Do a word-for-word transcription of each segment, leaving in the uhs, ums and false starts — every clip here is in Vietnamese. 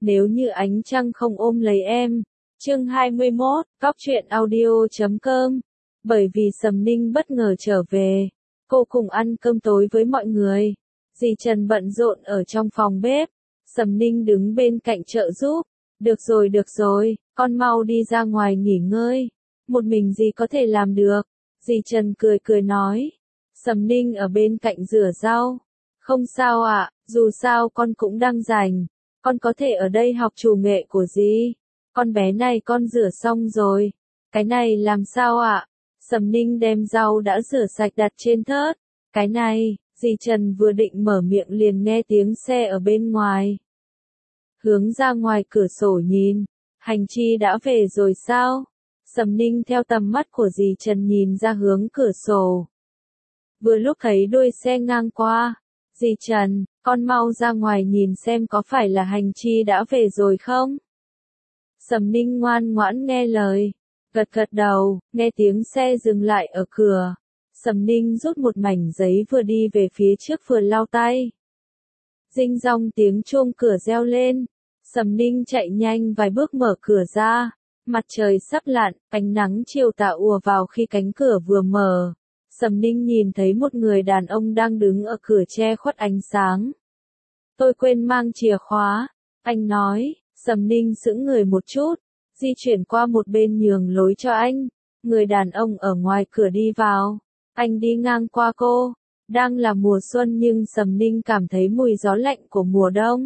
nếu như ánh trăng không ôm lấy em. Chương hai mươi mốt, Cóc truyện audio chấm com. Bởi vì Sầm Ninh bất ngờ trở về, cô cùng ăn cơm tối với mọi người. Dì Trần bận rộn ở trong phòng bếp, Sầm Ninh đứng bên cạnh trợ giúp. Được rồi được rồi, con mau đi ra ngoài nghỉ ngơi. Một mình dì có thể làm được. Dì Trần cười cười nói. Sầm Ninh ở bên cạnh rửa rau. Không sao ạ, dù sao con cũng đang rảnh. Con có thể ở đây học chủ nghệ của dì. Con bé này con rửa xong rồi. Cái này làm sao ạ? Sầm Ninh đem rau đã rửa sạch đặt trên thớt. Cái này, dì Trần vừa định mở miệng liền nghe tiếng xe ở bên ngoài. Hướng ra ngoài cửa sổ nhìn, Hành Chi đã về rồi sao? Sầm Ninh theo tầm mắt của dì Trần nhìn ra hướng cửa sổ. Vừa lúc thấy đuôi xe ngang qua, dì Trần, con mau ra ngoài nhìn xem có phải là Hành Chi đã về rồi không? Sầm Ninh ngoan ngoãn nghe lời, gật gật đầu, nghe tiếng xe dừng lại ở cửa. Sầm Ninh rút một mảnh giấy vừa đi về phía trước vừa lau tay. Dinh dong tiếng chuông cửa reo lên. Sầm Ninh chạy nhanh vài bước mở cửa ra. Mặt trời sắp lặn, ánh nắng chiều tà ùa vào khi cánh cửa vừa mở. Sầm Ninh nhìn thấy một người đàn ông đang đứng ở cửa che khuất ánh sáng. Tôi quên mang chìa khóa, anh nói. Sầm Ninh sững người một chút, di chuyển qua một bên nhường lối cho anh. Người đàn ông ở ngoài cửa đi vào. Anh đi ngang qua cô. Đang là mùa xuân nhưng Sầm Ninh cảm thấy mùi gió lạnh của mùa đông.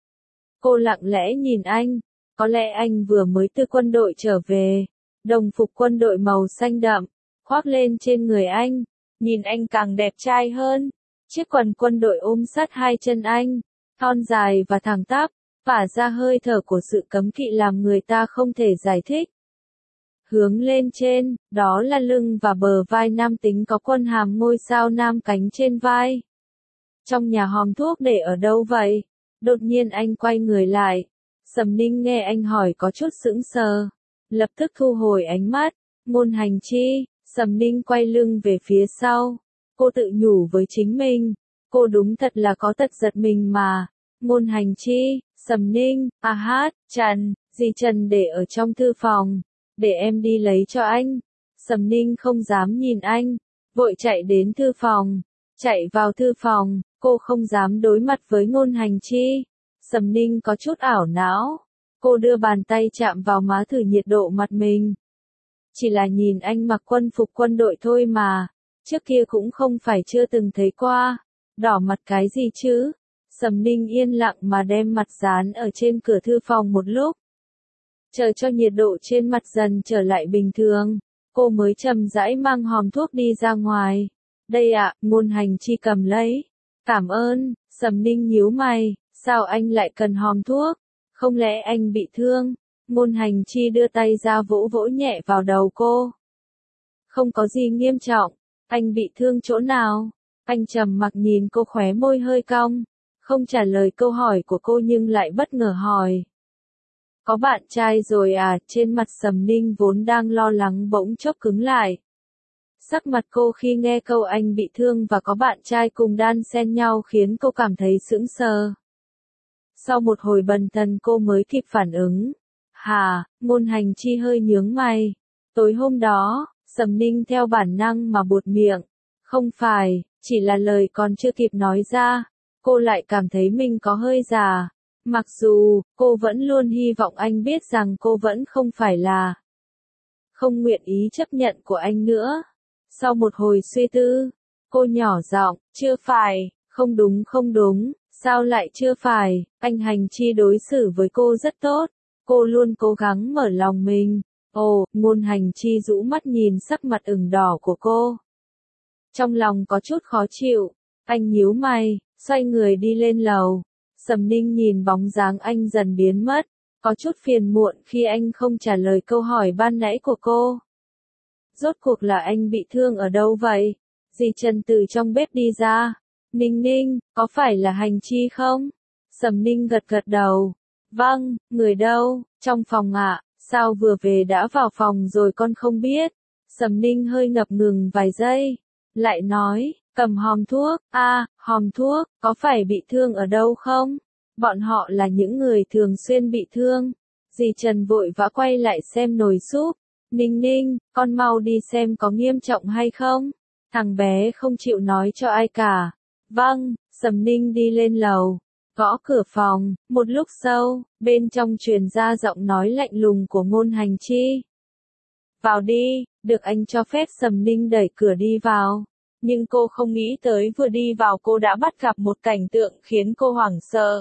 Cô lặng lẽ nhìn anh. Có lẽ anh vừa mới từ quân đội trở về. Đồng phục quân đội màu xanh đậm, khoác lên trên người anh. Nhìn anh càng đẹp trai hơn. Chiếc quần quân đội ôm sát hai chân anh. Thon dài và thẳng tắp, phả ra hơi thở của sự cấm kỵ làm người ta không thể giải thích. Hướng lên trên, đó là lưng và bờ vai nam tính có quân hàm ngôi sao nam cánh trên vai. Trong nhà hòm thuốc để ở đâu vậy? Đột nhiên anh quay người lại. Sầm Ninh nghe anh hỏi có chút sững sờ. Lập tức thu hồi ánh mắt. Ngôn Hành Chi. Sầm Ninh quay lưng về phía sau. Cô tự nhủ với chính mình. Cô đúng thật là có tật giật mình mà. Ngôn Hành Chi. Sầm Ninh. À hát. Trần. Dì Trần để ở trong thư phòng. Để em đi lấy cho anh. Sầm Ninh không dám nhìn anh. Vội chạy đến thư phòng. Chạy vào thư phòng. Cô không dám đối mặt với Ngôn Hành Chi. Sầm Ninh có chút ảo não. Cô đưa bàn tay chạm vào má thử nhiệt độ mặt mình. Chỉ là nhìn anh mặc quân phục quân đội thôi mà. Trước kia cũng không phải chưa từng thấy qua. Đỏ mặt cái gì chứ? Sầm Ninh yên lặng mà đem mặt dán ở trên cửa thư phòng một lúc. Chờ cho nhiệt độ trên mặt dần trở lại bình thường. Cô mới chậm rãi mang hòm thuốc đi ra ngoài. Đây ạ, Ngôn Hành Chi cầm lấy. Cảm ơn. Sầm Ninh nhíu mày. Sao anh lại cần hòm thuốc? Không lẽ anh bị thương? Ngôn Hành Chi đưa tay ra vỗ vỗ nhẹ vào đầu cô. Không có gì nghiêm trọng. Anh bị thương chỗ nào? Anh trầm mặc nhìn cô, khóe môi hơi cong. Không trả lời câu hỏi của cô nhưng lại bất ngờ hỏi. Có bạn trai rồi à? Trên mặt Sầm Ninh vốn đang lo lắng bỗng chốc cứng lại. Sắc mặt cô khi nghe câu anh bị thương và có bạn trai cùng đan xen nhau khiến cô cảm thấy sững sờ. Sau một hồi bần thần cô mới kịp phản ứng. Hà, Ngôn Hành Chi hơi nhướng mày. Tối hôm đó, Sầm Ninh theo bản năng mà buột miệng. Không phải, chỉ là lời còn chưa kịp nói ra. Cô lại cảm thấy mình có hơi già. Mặc dù, cô vẫn luôn hy vọng anh biết rằng cô vẫn không phải là không nguyện ý chấp nhận của anh nữa. Sau một hồi suy tư, cô nhỏ giọng, chưa phải, không đúng không đúng, sao lại chưa phải, anh Hành Chi đối xử với cô rất tốt, cô luôn cố gắng mở lòng mình. Ồ, Ngôn Hành Chi rũ mắt nhìn sắc mặt ửng đỏ của cô. Trong lòng có chút khó chịu, anh nhíu mày, xoay người đi lên lầu. Sầm Ninh nhìn bóng dáng anh dần biến mất, có chút phiền muộn khi anh không trả lời câu hỏi ban nãy của cô. Rốt cuộc là anh bị thương ở đâu vậy? Dì Trần từ trong bếp đi ra. Ninh Ninh, có phải là Hành Chi không? Sầm Ninh gật gật đầu. Vâng, người đâu? Trong phòng ạ. Sao vừa về đã vào phòng rồi con không biết? Sầm Ninh hơi ngập ngừng vài giây. Lại nói, cầm hòm thuốc. A, à, hòm thuốc, có phải bị thương ở đâu không? Bọn họ là những người thường xuyên bị thương. Dì Trần vội vã quay lại xem nồi súp. Ninh Ninh, con mau đi xem có nghiêm trọng hay không. Thằng bé không chịu nói cho ai cả. Vâng, Sầm Ninh đi lên lầu. Gõ cửa phòng, một lúc sau, bên trong truyền ra giọng nói lạnh lùng của Ngôn Hành Chi. Vào đi, được anh cho phép. Sầm Ninh đẩy cửa đi vào. Nhưng cô không nghĩ tới vừa đi vào cô đã bắt gặp một cảnh tượng khiến cô hoảng sợ.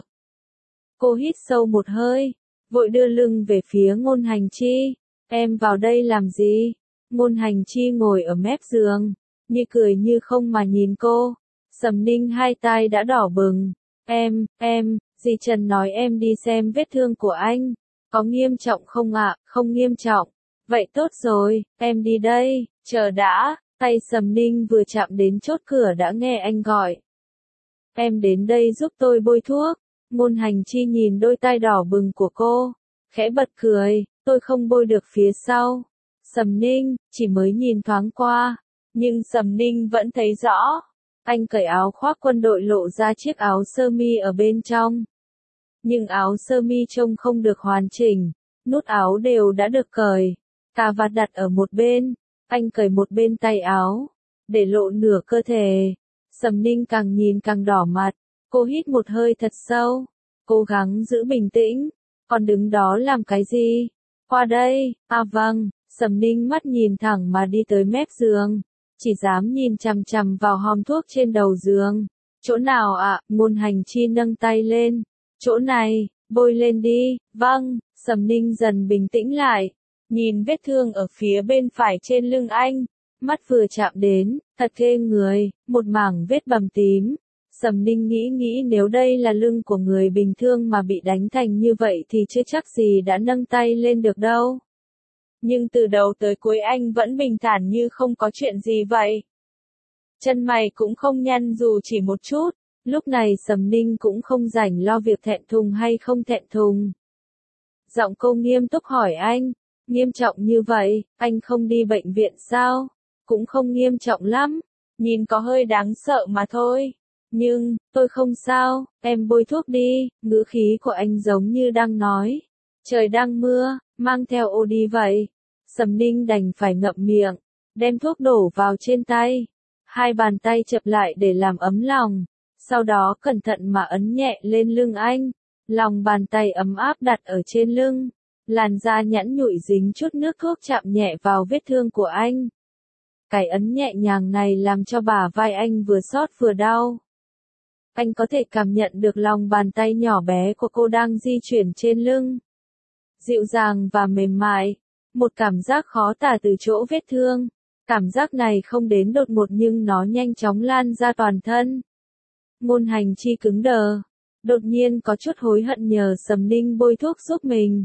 Cô hít sâu một hơi, vội đưa lưng về phía Ngôn Hành Chi. Em vào đây làm gì? Ngôn Hành Chi ngồi ở mép giường, như cười như không mà nhìn cô. Sầm Ninh hai tai đã đỏ bừng. Em, em, dì Trần nói em đi xem vết thương của anh. Có nghiêm trọng không ạ? À? Không nghiêm trọng. Vậy tốt rồi, em đi đây. Chờ đã, tay Sầm Ninh vừa chạm đến chốt cửa đã nghe anh gọi. Em đến đây giúp tôi bôi thuốc. Ngôn Hành Chi nhìn đôi tai đỏ bừng của cô, khẽ bật cười. Tôi không bôi được phía sau. Sầm Ninh, chỉ mới nhìn thoáng qua. Nhưng Sầm Ninh vẫn thấy rõ. Anh cởi áo khoác quân đội lộ ra chiếc áo sơ mi ở bên trong. Nhưng áo sơ mi trông không được hoàn chỉnh. Nút áo đều đã được cởi. Cà vạt đặt ở một bên. Anh cởi một bên tay áo, để lộ nửa cơ thể. Sầm Ninh càng nhìn càng đỏ mặt. Cô hít một hơi thật sâu. Cố gắng giữ bình tĩnh. Còn đứng đó làm cái gì? Qua đây. À vâng. Sầm Ninh mắt nhìn thẳng mà đi tới mép giường. Chỉ dám nhìn chằm chằm vào hòm thuốc trên đầu giường. Chỗ nào ạ? À? Ngôn Hành Chi nâng tay lên. Chỗ này, bôi lên đi. Vâng. Sầm Ninh dần bình tĩnh lại. Nhìn vết thương ở phía bên phải trên lưng anh. Mắt vừa chạm đến, thật ghê người, một mảng vết bầm tím. Sầm Ninh nghĩ nghĩ nếu đây là lưng của người bình thường mà bị đánh thành như vậy thì chưa chắc gì đã nâng tay lên được đâu. Nhưng từ đầu tới cuối anh vẫn bình thản như không có chuyện gì vậy. Chân mày cũng không nhăn dù chỉ một chút. Lúc này Sầm Ninh cũng không rảnh lo việc thẹn thùng hay không thẹn thùng. Giọng cô nghiêm túc hỏi anh. Nghiêm trọng như vậy, anh không đi bệnh viện sao? Cũng không nghiêm trọng lắm. Nhìn có hơi đáng sợ mà thôi. Nhưng, tôi không sao, em bôi thuốc đi. Ngữ khí của anh giống như đang nói. Trời đang mưa, mang theo ô đi vậy. Sầm Ninh đành phải ngậm miệng, đem thuốc đổ vào trên tay. Hai bàn tay chập lại để làm ấm lòng. Sau đó cẩn thận mà ấn nhẹ lên lưng anh. Lòng bàn tay ấm áp đặt ở trên lưng. Làn da nhẵn nhụi dính chút nước thuốc chạm nhẹ vào vết thương của anh. Cái ấn nhẹ nhàng này làm cho bả vai anh vừa xót vừa đau. Anh có thể cảm nhận được lòng bàn tay nhỏ bé của cô đang di chuyển trên lưng. Dịu dàng và mềm mại. Một cảm giác khó tả từ chỗ vết thương. Cảm giác này không đến đột ngột nhưng nó nhanh chóng lan ra toàn thân. Ngôn Hành Chi cứng đờ. Đột nhiên có chút hối hận nhờ Sầm Ninh bôi thuốc giúp mình.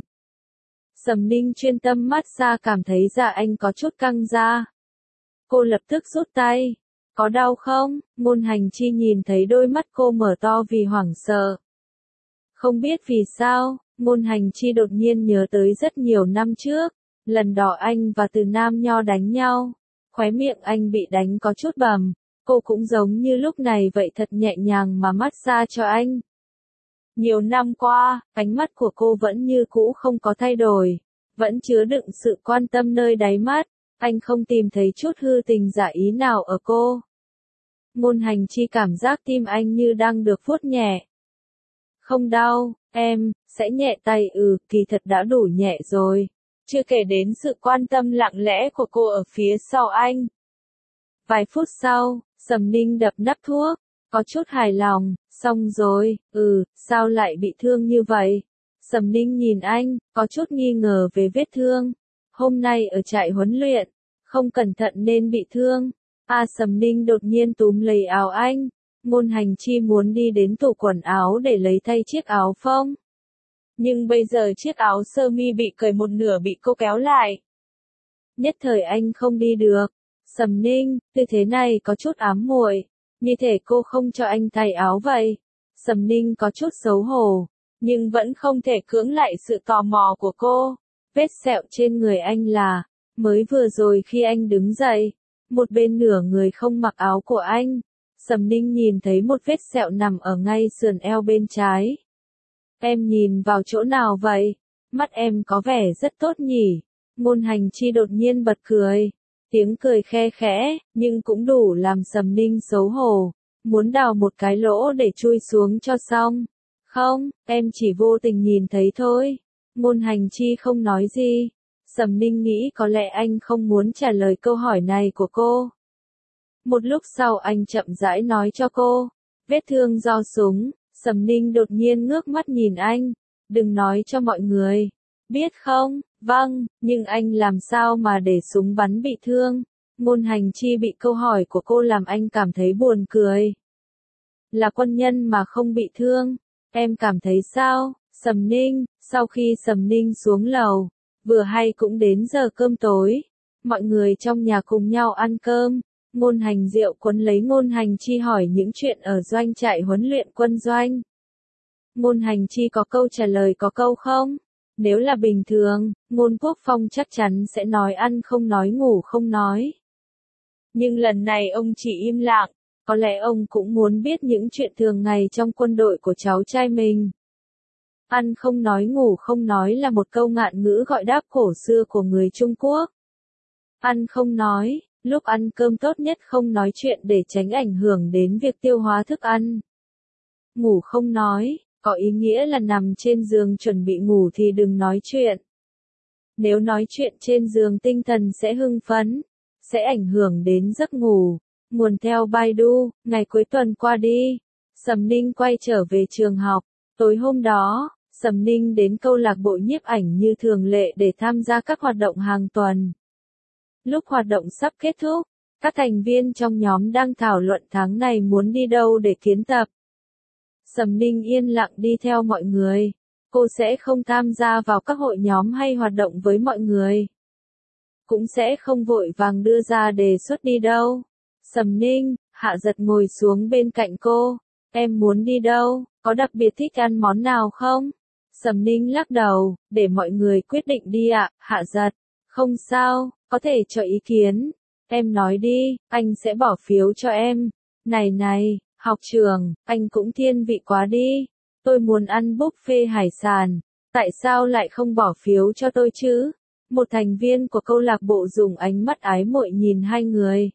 Sầm Ninh chuyên tâm mát xa cảm thấy da anh có chút căng ra. Cô lập tức rút tay. Có đau không? Ngôn Hành Chi nhìn thấy đôi mắt cô mở to vì hoảng sợ. Không biết vì sao, Ngôn Hành Chi đột nhiên nhớ tới rất nhiều năm trước. Lần đó anh và Từ Nam Nho đánh nhau. Khóe miệng anh bị đánh có chút bầm. Cô cũng giống như lúc này vậy thật nhẹ nhàng mà mát xa cho anh. Nhiều năm qua, ánh mắt của cô vẫn như cũ không có thay đổi. Vẫn chứa đựng sự quan tâm nơi đáy mắt. Anh không tìm thấy chút hư tình giả ý nào ở cô. Ngôn Hành Chi cảm giác tim anh như đang được vuốt nhẹ. Không đau, em, sẽ nhẹ tay ừ, kỳ thật đã đủ nhẹ rồi. Chưa kể đến sự quan tâm lặng lẽ của cô ở phía sau anh. Vài phút sau, Sầm Ninh đập nắp thuốc, có chút hài lòng, xong rồi, ừ, sao lại bị thương như vậy? Sầm Ninh nhìn anh, có chút nghi ngờ về vết thương. Hôm nay ở trại huấn luyện, không cẩn thận nên bị thương. À Sầm Ninh đột nhiên túm lấy áo anh. Ngôn Hành Chi muốn đi đến tủ quần áo để lấy thay chiếc áo phông. Nhưng bây giờ chiếc áo sơ mi bị cởi một nửa bị cô kéo lại. Nhất thời anh không đi được. Sầm Ninh, tư thế này có chút ám muội, như thể cô không cho anh thay áo vậy. Sầm Ninh có chút xấu hổ, nhưng vẫn không thể cưỡng lại sự tò mò của cô. Vết sẹo trên người anh là, mới vừa rồi khi anh đứng dậy, một bên nửa người không mặc áo của anh. Sầm Ninh nhìn thấy một vết sẹo nằm ở ngay sườn eo bên trái. Em nhìn vào chỗ nào vậy? Mắt em có vẻ rất tốt nhỉ? Ngôn Hành Chi đột nhiên bật cười. Tiếng cười khe khẽ, nhưng cũng đủ làm Sầm Ninh xấu hổ. Muốn đào một cái lỗ để chui xuống cho xong. Không, em chỉ vô tình nhìn thấy thôi. Ngôn Hành Chi không nói gì. Sầm Ninh nghĩ có lẽ anh không muốn trả lời câu hỏi này của cô. Một lúc sau anh chậm rãi nói cho cô. Vết thương do súng. Sầm Ninh đột nhiên ngước mắt nhìn anh. Đừng nói cho mọi người. Biết không? Vâng, nhưng anh làm sao mà để súng bắn bị thương? Ngôn Hành Chi bị câu hỏi của cô làm anh cảm thấy buồn cười. Là quân nhân mà không bị thương. Em cảm thấy sao? Sầm Ninh, sau khi Sầm Ninh xuống lầu, vừa hay cũng đến giờ cơm tối. Mọi người trong nhà cùng nhau ăn cơm. Ngôn Hành Diệu quấn lấy Ngôn Hành Chi hỏi những chuyện ở doanh trại huấn luyện quân doanh. Ngôn Hành Chi có câu trả lời có câu không? Nếu là bình thường, Ngôn Quốc Phong chắc chắn sẽ nói ăn không nói ngủ không nói. Nhưng lần này ông chỉ im lặng, có lẽ ông cũng muốn biết những chuyện thường ngày trong quân đội của cháu trai mình. Ăn không nói ngủ không nói là một câu ngạn ngữ gọi đáp cổ xưa của người Trung Quốc. Ăn không nói, lúc ăn cơm tốt nhất không nói chuyện để tránh ảnh hưởng đến việc tiêu hóa thức ăn. Ngủ không nói, có ý nghĩa là nằm trên giường chuẩn bị ngủ thì đừng nói chuyện. Nếu nói chuyện trên giường tinh thần sẽ hưng phấn, sẽ ảnh hưởng đến giấc ngủ. Nguồn theo Baidu, ngày cuối tuần qua đi, Sầm Ninh quay trở về trường học. Tối hôm đó, Sầm Ninh đến câu lạc bộ nhiếp ảnh như thường lệ để tham gia các hoạt động hàng tuần. Lúc hoạt động sắp kết thúc, các thành viên trong nhóm đang thảo luận tháng này muốn đi đâu để kiến tập. Sầm Ninh yên lặng đi theo mọi người. Cô sẽ không tham gia vào các hội nhóm hay hoạt động với mọi người. Cũng sẽ không vội vàng đưa ra đề xuất đi đâu. Sầm Ninh, Hạ Giật ngồi xuống bên cạnh cô. Em muốn đi đâu, có đặc biệt thích ăn món nào không? Sầm Ninh lắc đầu, để mọi người quyết định đi ạ, Hạ Giật. Không sao, có thể cho ý kiến. Em nói đi, anh sẽ bỏ phiếu cho em. Này này, học trưởng, anh cũng thiên vị quá đi. Tôi muốn ăn buffet hải sản. Tại sao lại không bỏ phiếu cho tôi chứ? Một thành viên của câu lạc bộ dùng ánh mắt ái muội nhìn hai người.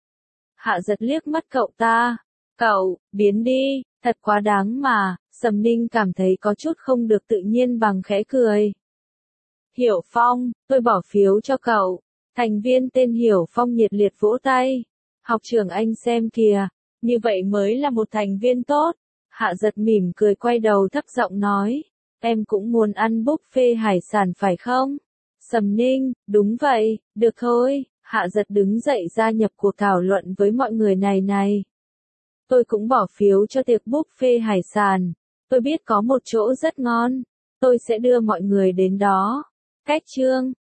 Hạ Giật liếc mắt cậu ta. Cậu, biến đi, thật quá đáng mà. Sầm Ninh cảm thấy có chút không được tự nhiên bằng khẽ cười. Hiểu Phong, tôi bỏ phiếu cho cậu. Thành viên tên Hiểu Phong nhiệt liệt vỗ tay. Học trưởng anh xem kìa, như vậy mới là một thành viên tốt. Hạ Giật mỉm cười quay đầu thấp giọng nói. Em cũng muốn ăn buffet hải sản phải không? Sầm Ninh, đúng vậy, được thôi. Hạ Giật đứng dậy gia nhập cuộc thảo luận với mọi người này này. Tôi cũng bỏ phiếu cho tiệc buffet hải sản. Tôi biết có một chỗ rất ngon. Tôi sẽ đưa mọi người đến đó. Cách chương